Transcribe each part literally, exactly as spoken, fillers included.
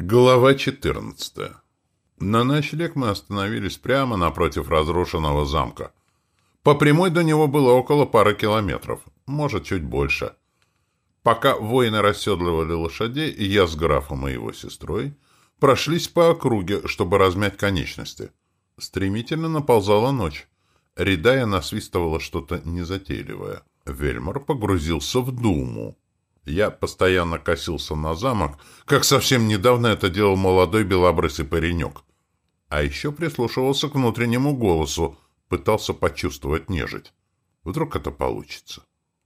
Глава четырнадцатая. На ночлег мы остановились прямо напротив разрушенного замка. По прямой до него было около пары километров, может, чуть больше. Пока воины расседлывали лошадей, я с графом и его сестрой прошлись по округе, чтобы размять конечности. Стремительно наползала ночь. Рядая насвистывала что-то незатейливое. Вельмар погрузился в думу. Я постоянно косился на замок, как совсем недавно это делал молодой белобрысый паренек. А еще прислушивался к внутреннему голосу, пытался почувствовать нежить. Вдруг это получится.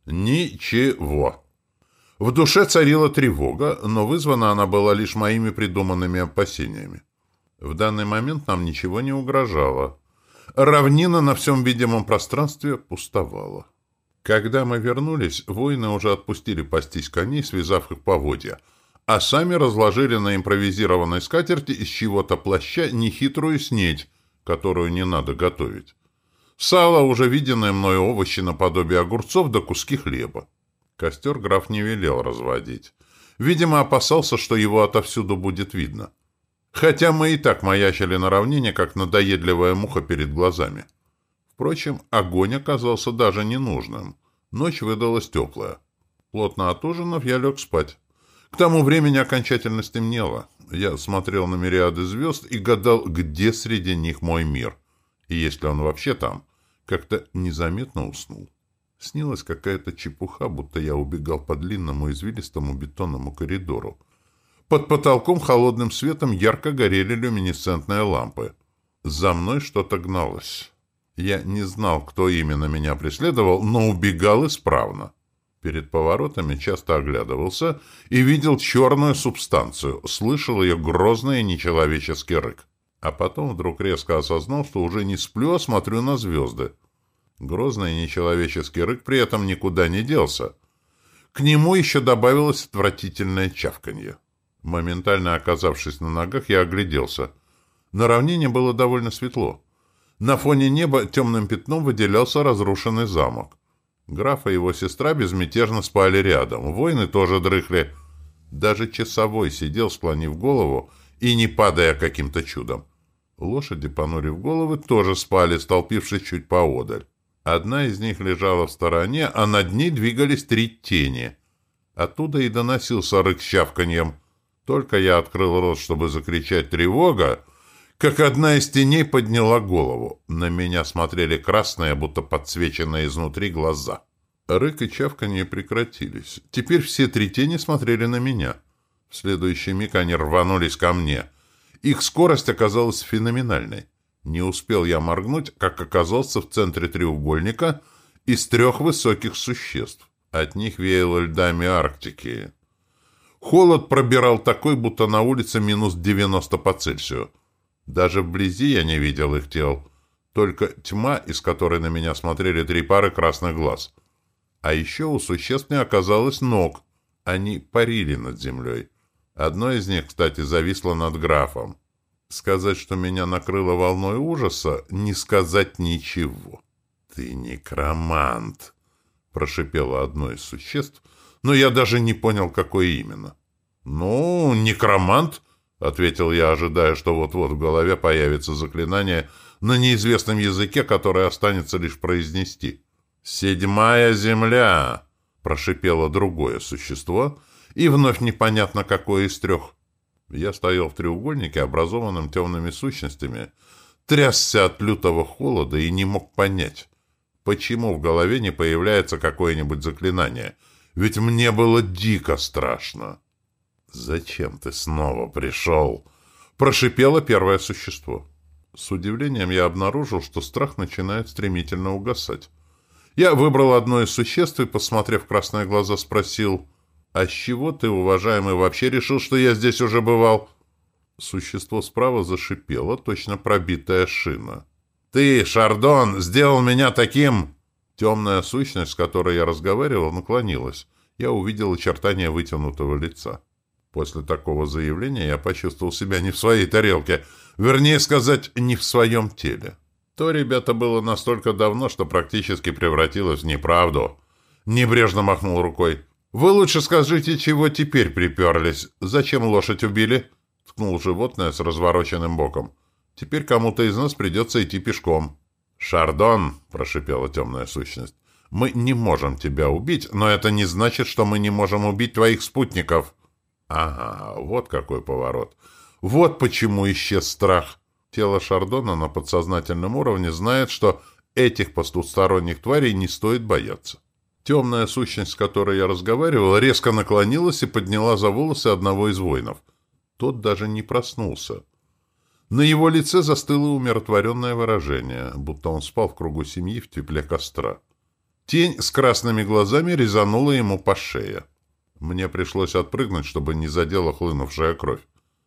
Ничего. В душе царила тревога, но вызвана она была лишь моими придуманными опасениями. В данный момент нам ничего не угрожало. Равнина на всем видимом пространстве пустовала. Когда мы вернулись, воины уже отпустили пастись коней, связав их поводья, а сами разложили на импровизированной скатерти из чего-то плаща нехитрую снедь, которую не надо готовить. Сало, уже виденное мною овощи наподобие огурцов, да куски хлеба. Костер граф не велел разводить. Видимо, опасался, что его отовсюду будет видно. Хотя мы и так маячили на равнине, как надоедливая муха перед глазами. Впрочем, огонь оказался даже ненужным. Ночь выдалась теплая. Плотно отужинав, я лег спать. К тому времени окончательно стемнело. Я смотрел на мириады звезд и гадал, где среди них мой мир. И если он вообще там, как-то незаметно уснул. Снилась какая-то чепуха, будто я убегал по длинному извилистому бетонному коридору. Под потолком холодным светом ярко горели люминесцентные лампы. За мной что-то гналось. Я не знал, кто именно меня преследовал, но убегал исправно. Перед поворотами часто оглядывался и видел черную субстанцию, слышал ее грозный и нечеловеческий рык. А потом вдруг резко осознал, что уже не сплю, а смотрю на звезды. Грозный и нечеловеческий рык при этом никуда не делся. К нему еще добавилось отвратительное чавканье. Моментально оказавшись на ногах, я огляделся. На равнине было довольно светло. На фоне неба темным пятном выделялся разрушенный замок. Граф и его сестра безмятежно спали рядом. Воины тоже дрыхли. Даже часовой сидел, склонив голову и не падая каким-то чудом. Лошади, понурив головы, тоже спали, столпившись чуть поодаль. Одна из них лежала в стороне, а над ней двигались три тени. Оттуда и доносился рык с чавканьем. Только я открыл рот, чтобы закричать «Тревога!», как одна из теней подняла голову. На меня смотрели красные, будто подсвеченные изнутри глаза. Рык и чавканье прекратились. Теперь все три тени смотрели на меня. В следующий миг они рванулись ко мне. Их скорость оказалась феноменальной. Не успел я моргнуть, как оказался в центре треугольника из трех высоких существ. От них веяло льдами Арктики. Холод пробирал такой, будто на улице минус девяносто по Цельсию. Даже вблизи я не видел их тел, только тьма, из которой на меня смотрели три пары красных глаз. А еще у существ не оказалось ног, они парили над землей. Одно из них, кстати, зависло над графом. Сказать, что меня накрыло волной ужаса, не сказать ничего. «Ты некромант», — прошипело одно из существ, но я даже не понял, какое именно. «Ну, некромант», — ответил я, ожидая, что вот-вот в голове появится заклинание на неизвестном языке, которое останется лишь произнести. «Седьмая земля!» — прошипело другое существо, и вновь непонятно, какое из трех. Я стоял в треугольнике, образованном темными сущностями, трясся от лютого холода и не мог понять, почему в голове не появляется какое-нибудь заклинание, ведь мне было дико страшно. «Зачем ты снова пришел?» — прошипело первое существо. С удивлением я обнаружил, что страх начинает стремительно угасать. Я выбрал одно из существ и, посмотрев в красные глаза, спросил: «А с чего ты, уважаемый, вообще решил, что я здесь уже бывал?» Существо справа зашипело, точно пробитая шина. «Ты, Шардон, сделал меня таким...» Темная сущность, с которой я разговаривал, наклонилась. Я увидел очертания вытянутого лица. После такого заявления я почувствовал себя не в своей тарелке, вернее сказать, не в своем теле. То, ребята, было настолько давно, что практически превратилось в неправду. Небрежно махнул рукой. «Вы лучше скажите, чего теперь приперлись? Зачем лошадь убили? ткнул животное с развороченным боком. «Теперь кому-то из нас придется идти пешком». «Шардон!» — прошипела темная сущность. «Мы не можем тебя убить, но это не значит, что мы не можем убить твоих спутников». «Ага, вот какой поворот. Вот почему исчез страх». Тело Шардона на подсознательном уровне знает, что этих потусторонних тварей не стоит бояться. Темная сущность, с которой я разговаривал, резко наклонилась и подняла за волосы одного из воинов. Тот даже не проснулся. На его лице застыло умиротворенное выражение, будто он спал в кругу семьи в тепле костра. Тень с красными глазами резанула ему по шее. Мне пришлось отпрыгнуть, чтобы не задела хлынувшая кровь.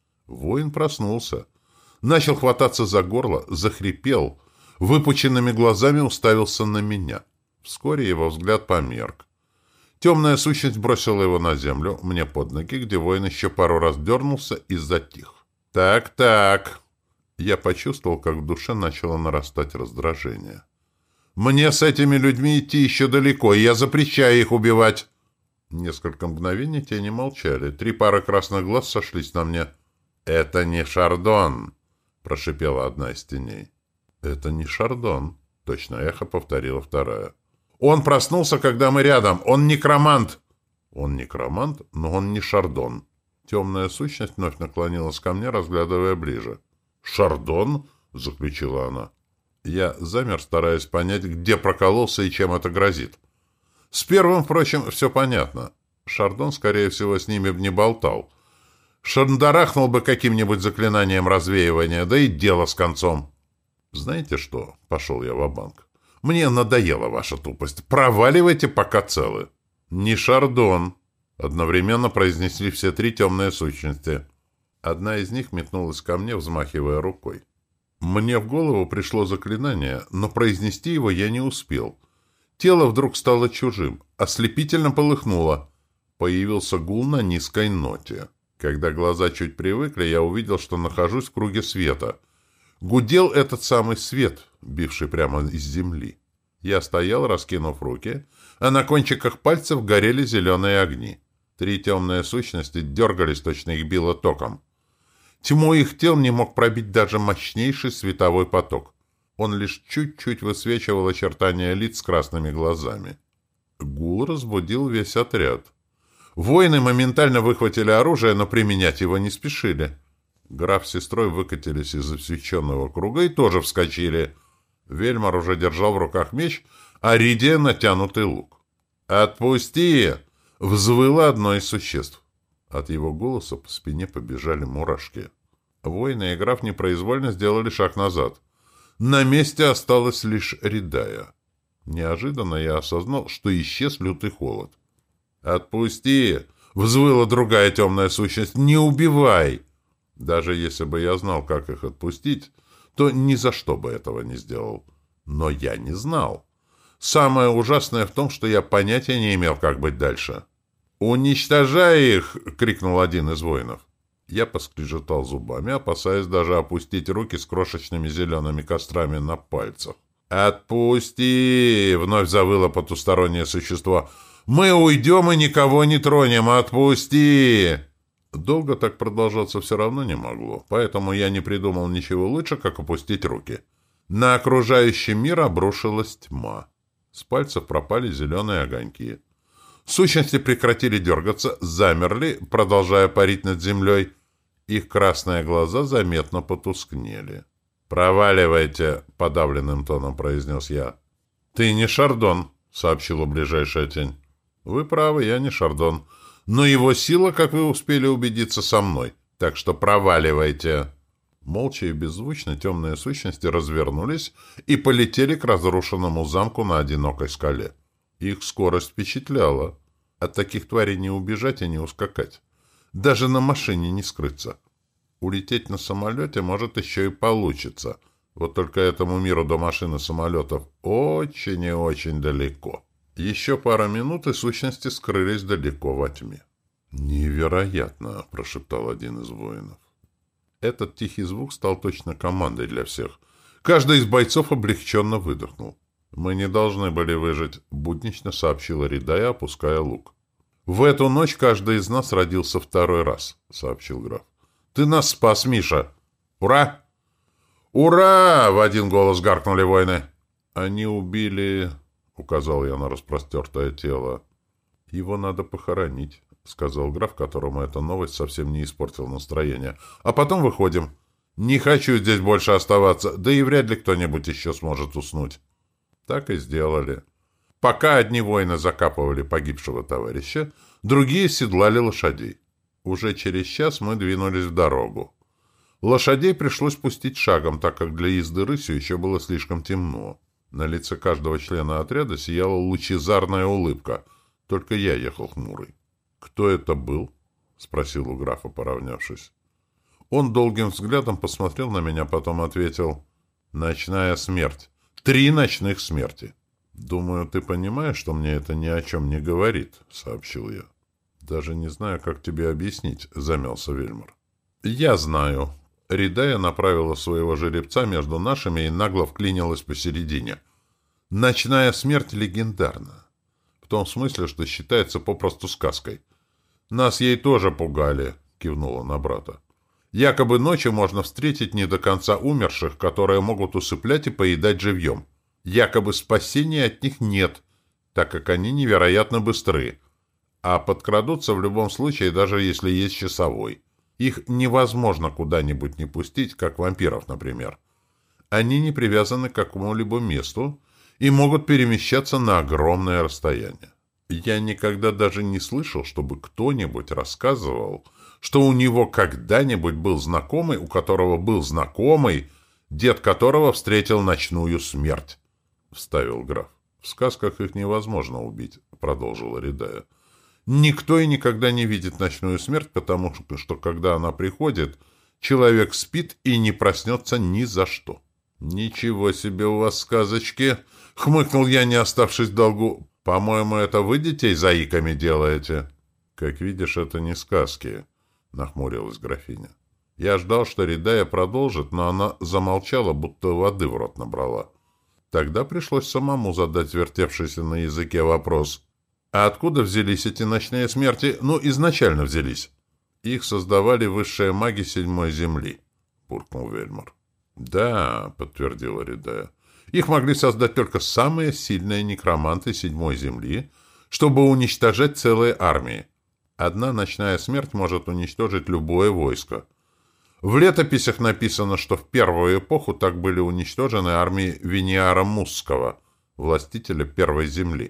Воин проснулся. Начал хвататься за горло, захрипел, выпученными глазами уставился на меня. Вскоре его взгляд померк. Темная сущность бросила его на землю, мне под ноги, где воин еще пару раз дернулся и затих. «Так, так...» Я почувствовал, как в душе начало нарастать раздражение. «Мне с этими людьми идти еще далеко, и я запрещаю их убивать!» Несколько мгновений тени молчали. Три пары красных глаз сошлись на мне. «Это не Шардон!» — прошипела одна из теней. «Это не Шардон!» — точно эхо повторила вторая. «Он проснулся, когда мы рядом! Он некромант!» «Он некромант, но он не Шардон!» Темная сущность вновь наклонилась ко мне, разглядывая ближе. «Шардон?» — заключила она. Я замер, стараясь понять, где прокололся и чем это грозит. С первым, впрочем, все понятно. Шардон, скорее всего, с ними бы не болтал. Шандарахнул бы каким-нибудь заклинанием развеивания, да и дело с концом. «Знаете что?» — пошел я ва-банк. «Мне надоела ваша тупость. Проваливайте, пока целы». «Не Шардон!» — одновременно произнесли все три темные сущности. Одна из них метнулась ко мне, взмахивая рукой. Мне в голову пришло заклинание, но произнести его я не успел. Тело вдруг стало чужим, ослепительно полыхнуло. Появился гул на низкой ноте. Когда глаза чуть привыкли, я увидел, что нахожусь в круге света. Гудел этот самый свет, бивший прямо из земли. Я стоял, раскинув руки, а на кончиках пальцев горели зеленые огни. Три темные сущности дергались, точно их било током. Тьму их тел не мог пробить даже мощнейший световой поток. Он лишь чуть-чуть высвечивал очертания лиц с красными глазами. Гул разбудил весь отряд. Воины моментально выхватили оружие, но применять его не спешили. Граф с сестрой выкатились из освещенного круга и тоже вскочили. Вельмар уже держал в руках меч, а Ридия — натянутый лук. «Отпусти!» — взвыло одно из существ. От его голоса по спине побежали мурашки. Воины и граф непроизвольно сделали шаг назад. На месте осталась лишь Ридая. Неожиданно я осознал, что исчез лютый холод. «Отпусти!» — взвыла другая темная сущность. «Не убивай!» Даже если бы я знал, как их отпустить, то ни за что бы этого не сделал. Но я не знал. Самое ужасное в том, что я понятия не имел, как быть дальше. «Уничтожай их!» — крикнул один из воинов. Я поскрежетал зубами, опасаясь даже опустить руки с крошечными зелеными кострами на пальцах. «Отпусти!» — вновь завыло потустороннее существо. «Мы уйдем и никого не тронем! Отпусти!» Долго так продолжаться все равно не могло, поэтому я не придумал ничего лучше, как опустить руки. На окружающий мир обрушилась тьма. С пальцев пропали зеленые огоньки. Сущности прекратили дергаться, замерли, продолжая парить над землей. Их красные глаза заметно потускнели. «Проваливайте!» — подавленным тоном произнес я. «Ты не Шардон!» — сообщила ближайшая тень. «Вы правы, я не Шардон. Но его сила, как вы успели убедиться, со мной. Так что проваливайте!» Молча и беззвучно темные сущности развернулись и полетели к разрушенному замку на одинокой скале. Их скорость впечатляла. От таких тварей не убежать и не ускакать. Даже на машине не скрыться. Улететь на самолете, может, еще и получится. Вот только этому миру до машины самолетов очень и очень далеко. Еще пара минут, и сущности скрылись далеко во тьме. «Невероятно!» — прошептал один из воинов. Этот тихий звук стал точно командой для всех. Каждый из бойцов облегченно выдохнул. «Мы не должны были выжить», — буднично сообщила Ридая, опуская лук. «В эту ночь каждый из нас родился второй раз», — сообщил граф. Ты нас спас, Миша! Ура!» «Ура!» — в один голос гаркнули воины. «Они убили...» — указал я на распростертое тело. «Его надо похоронить», — сказал граф, которому эта новость совсем не испортила настроение. «А потом выходим. Не хочу здесь больше оставаться, да и вряд ли кто-нибудь еще сможет уснуть». Так и сделали. Пока одни воины закапывали погибшего товарища, другие седлали лошадей. Уже через час мы двинулись в дорогу. Лошадей пришлось пустить шагом, так как для езды рысью еще было слишком темно. На лице каждого члена отряда сияла лучезарная улыбка. Только я ехал хмурый. «Кто это был?» — спросил у графа, поравнявшись. Он долгим взглядом посмотрел на меня, потом ответил: «Ночная смерть. Три ночных смерти». «Думаю, ты понимаешь, что мне это ни о чем не говорит», — сообщил я. «Даже не знаю, как тебе объяснить», — замялся Вельмар. «Я знаю». Ридая направила своего жеребца между нашими и нагло вклинилась посередине. «Ночная смерть легендарна. В том смысле, что считается попросту сказкой. Нас ей тоже пугали», — кивнула на брата. «Якобы ночью можно встретить не до конца умерших, которые могут усыплять и поедать живьем. Якобы спасения от них нет, так как они невероятно быстры. А подкрадутся в любом случае, даже если есть часовой. Их невозможно куда-нибудь не пустить, как вампиров, например. Они не привязаны к какому-либо месту и могут перемещаться на огромное расстояние. Я никогда даже не слышал, чтобы кто-нибудь рассказывал, что у него когда-нибудь был знакомый, у которого был знакомый, дед которого встретил ночную смерть», — вставил граф. «В сказках их невозможно убить», — продолжила Ридая. «Никто и никогда не видит ночную смерть, потому что, когда она приходит, человек спит и не проснется ни за что». «Ничего себе у вас сказочки!» — хмыкнул я, не оставшись в долгу. «По-моему, это вы детей заиками делаете?» «Как видишь, это не сказки», — нахмурилась графиня. Я ждал, что Ридая продолжит, но она замолчала, будто воды в рот набрала. Тогда пришлось самому задать вертевшийся на языке вопрос. «А откуда взялись эти ночные смерти? Ну, изначально взялись». «Их создавали высшие маги седьмой земли», — буркнул Вельмар. «Да», — подтвердила Ридая. «Их могли создать только самые сильные некроманты седьмой земли, чтобы уничтожать целые армии. Одна ночная смерть может уничтожить любое войско. В летописях написано, что в первую эпоху так были уничтожены армии Вениара Мусского, властителя первой земли,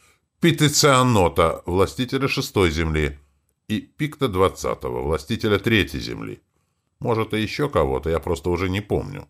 Питецианота, властителя шестой земли, и Пикта двадцатого, властителя третьей земли. Может, и еще кого-то, я просто уже не помню.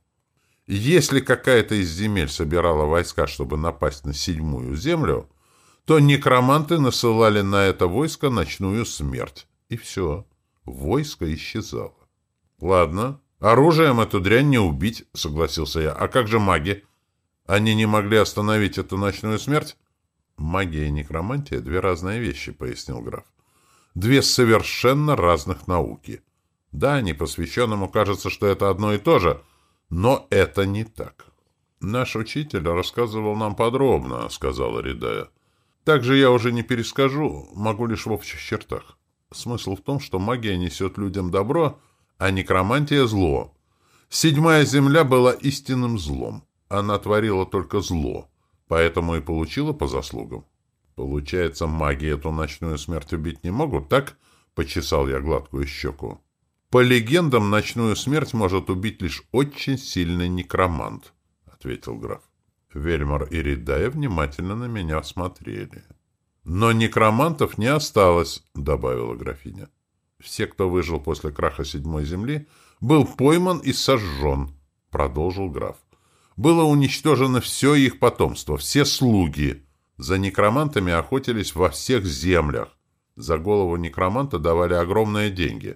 Если какая-то из земель собирала войска, чтобы напасть на седьмую землю, то некроманты насылали на это войско ночную смерть. И все. Войско исчезало. «Ладно, оружием эту дрянь не убить», — согласился я. «А как же маги? Они не могли остановить эту ночную смерть?» «Магия и некромантия — две разные вещи», — пояснил граф. «Две совершенно разных науки. Да, непосвященному кажется, что это одно и то же, но это не так». «Наш учитель рассказывал нам подробно», — сказала Ридая. «Также я уже не перескажу, могу лишь в общих чертах. Смысл в том, что магия несет людям добро, а некромантия — зло. Седьмая земля была истинным злом. Она творила только зло, поэтому и получила по заслугам». «Получается, маги эту ночную смерть убить не могут, так?» — почесал я гладкую щеку. «По легендам, ночную смерть может убить лишь очень сильный некромант», — ответил граф. Вельмар и Ридая внимательно на меня смотрели. «Но некромантов не осталось», — добавила графиня. «Все, кто выжил после краха седьмой земли, был пойман и сожжен», — продолжил граф. «Было уничтожено все их потомство, все слуги. За некромантами охотились во всех землях. За голову некроманта давали огромные деньги.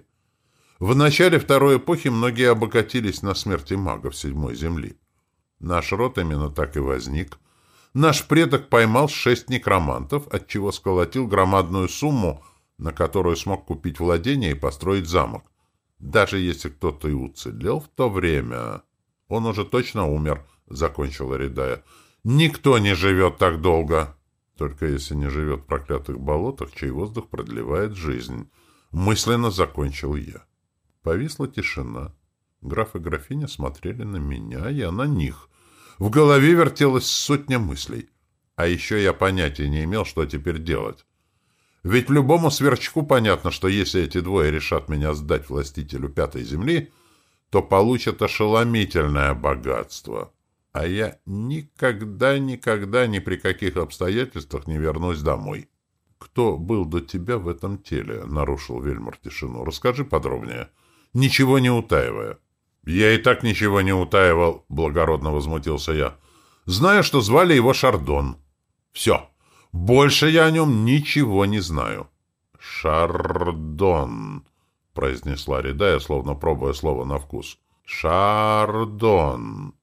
В начале второй эпохи многие обогатились на смерти магов седьмой земли. Наш род именно так и возник. Наш предок поймал шесть некромантов, отчего сколотил громадную сумму, на которую смог купить владение и построить замок. Даже если кто-то и уцелел в то время, он уже точно умер», — закончила Ридая. «Никто не живет так долго, только если не живет в проклятых болотах, чей воздух продлевает жизнь», — мысленно закончил я. Повисла тишина. Граф и графиня смотрели на меня, я на них. В голове вертелась сотня мыслей. А еще я понятия не имел, что теперь делать. Ведь любому сверчку понятно, что если эти двое решат меня сдать властителю Пятой Земли, то получат ошеломительное богатство. А я никогда-никогда ни при каких обстоятельствах не вернусь домой. — Кто был до тебя в этом теле? — нарушил Вельмар тишину. — Расскажи подробнее. Ничего не утаивая. — Я и так ничего не утаивал, — благородно возмутился я. — Знаю, что звали его Шардон. Все. Больше я о нем ничего не знаю. — Шардон, — произнесла Редая, словно пробуя слово на вкус. — Шардон.